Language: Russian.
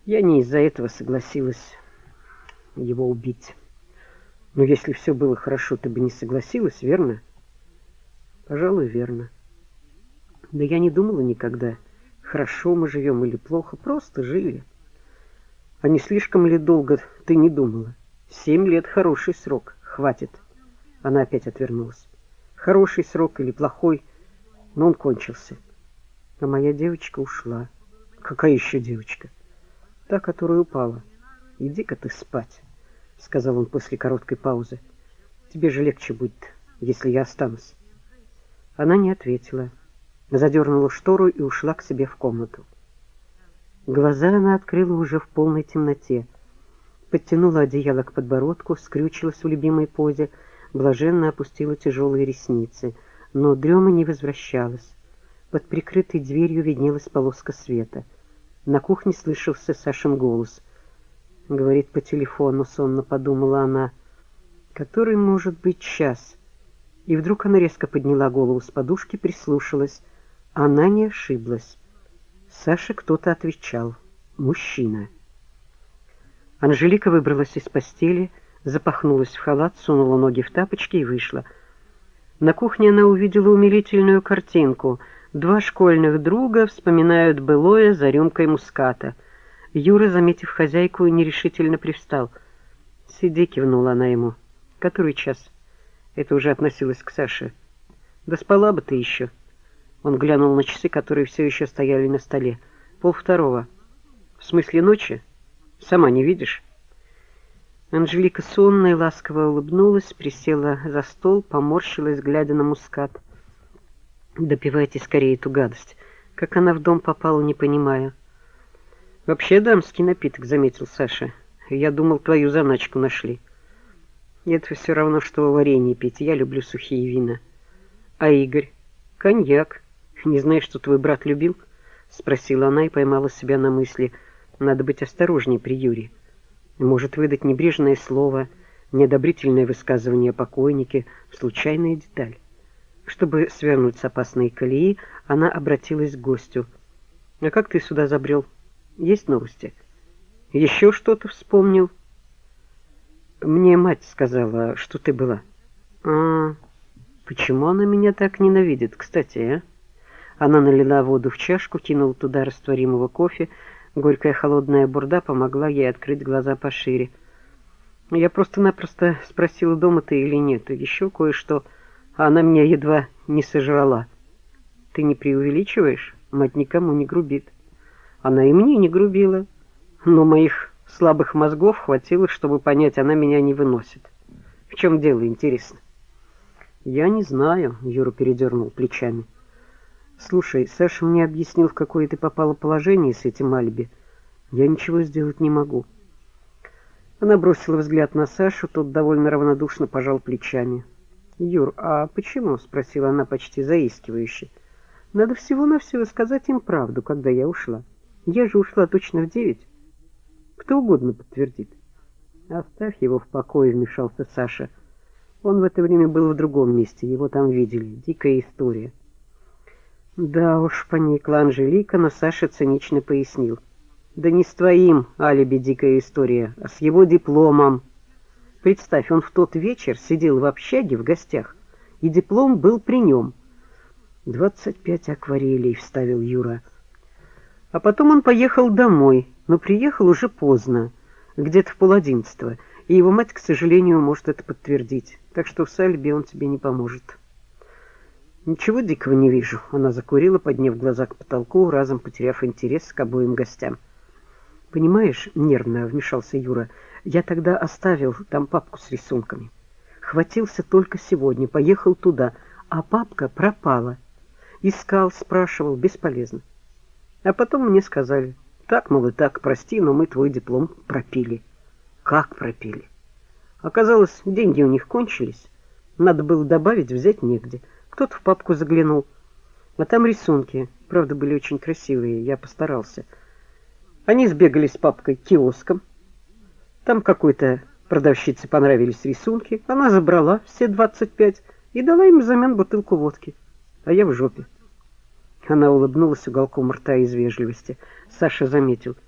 Я не из-за этого согласилась его убить. Но если все было хорошо, ты бы не согласилась, верно? Пожалуй, верно. Да я не думала никогда, хорошо мы живем или плохо, просто жили. А не слишком ли долго ты не думала? 7 лет хороший срок, хватит. Она опять отвернулась. Хороший срок или плохой, но он кончился. А моя девочка ушла. Какая еще девочка? Та, которая упала. Иди-ка ты спать, сказал он после короткой паузы. Тебе же легче будет, если я останусь. Она не ответила. Задернула штору и ушла к себе в комнату. Глаза она открыла уже в полной темноте. Подтянула одеяло к подбородку, скрючилась в любимой позе, блаженно опустила тяжелые ресницы, но дрема не возвращалась. Под прикрытой дверью виднелась полоска света. На кухне слышался Сашин голос. Говорит по телефону, сонно подумала она. Который может быть час? И вдруг она резко подняла голову с подушки, прислушалась. Она не ошиблась. Саше кто-то отвечал. Мужчина. Анжелика выбралась из постели, запахнулась в халат, сунула ноги в тапочки и вышла. На кухне она увидела умилительную картинку. Два школьных друга вспоминают былое за рюмкой муската. Юра, заметив хозяйку, нерешительно привстал. «Сиди», — кивнула она ему. «Который час?» Это уже относилось к Саше. «Да спала бы ты еще». Он глянул на часы, которые все еще стояли на столе. 1:30. «В смысле ночи? Сама не видишь?» Анжелика сонно и ласково улыбнулась, присела за стол, поморщилась, глядя на мускат. «Допивайте скорее эту гадость. Как она в дом попала, не понимаю». «Вообще дамский напиток», — заметил Саша. «Я думал, твою заначку нашли». «Это все равно, что варенье пить. Я люблю сухие вина». «А Игорь?» «Коньяк. Не знаешь, что твой брат любил?» — спросила она и поймала себя на мысли. «Надо быть осторожней при Юре. Может выдать небрежное слово, неодобрительное высказывание о покойнике, случайная деталь». Чтобы свернуть с опасной колеи, она обратилась к гостю. «А как ты сюда забрел? Есть новости?» «Еще что-то вспомнил?» «Мне мать сказала, что ты была». «А, почему она меня так ненавидит, кстати, а?» Она налила воду в чашку, кинула туда растворимого кофе. Горькая холодная бурда помогла ей открыть глаза пошире. «Я просто-напросто спросила, дома ты или нет, и еще кое-что, а она меня едва не сожрала». «Ты не преувеличиваешь? Мать никому не грубит». «Она и мне не грубила, но моих слабых мозгов хватило, чтобы понять, она меня не выносит. В чем дело, интересно?» «Я не знаю», — Юра передернул плечами. «Слушай, Саша мне объяснил, в какое ты попала положение с этим алиби. Я ничего сделать не могу». Она бросила взгляд на Сашу, тот довольно равнодушно пожал плечами. «Юр, а почему?» — спросила она почти заискивающе. «Надо всего-навсего сказать им правду, когда я ушла. Я же ушла точно в 9. Кто угодно подтвердит». «Оставь его в покое», — вмешался Саша. Он в это время был в другом месте, его там видели. Дикая история. «Да уж», — поникла Анжелика, но Саша цинично пояснил. «Да не с твоим алиби дикая история, а с его дипломом. Представь, он в тот вечер сидел в общаге в гостях, и диплом был при нем». 25 акварелей», — вставил Юра. «А потом он поехал домой, но приехал уже поздно, где-то в 10:30, и его мать, к сожалению, может это подтвердить, так что с алиби он тебе не поможет». «Ничего дикого не вижу», — она закурила, подняв глаза к потолку, разом потеряв интерес к обоим гостям. «Понимаешь, — нервно вмешался Юра, — я тогда оставил там папку с рисунками. Хватился только сегодня, поехал туда, а папка пропала. Искал, спрашивал, бесполезно. А потом мне сказали: так, мол, и так, прости, но мы твой диплом пропили». «Как пропили?» «Оказалось, деньги у них кончились. Надо было добавить, взять негде. Кто-то в папку заглянул. А там рисунки, правда, были очень красивые, я постарался. Они сбегали с папкой к киоскам. Там какой-то продавщице понравились рисунки. Она забрала все 25 и дала им взамен бутылку водки. А я в жопе». Она улыбнулась уголком рта из вежливости. Саша заметил: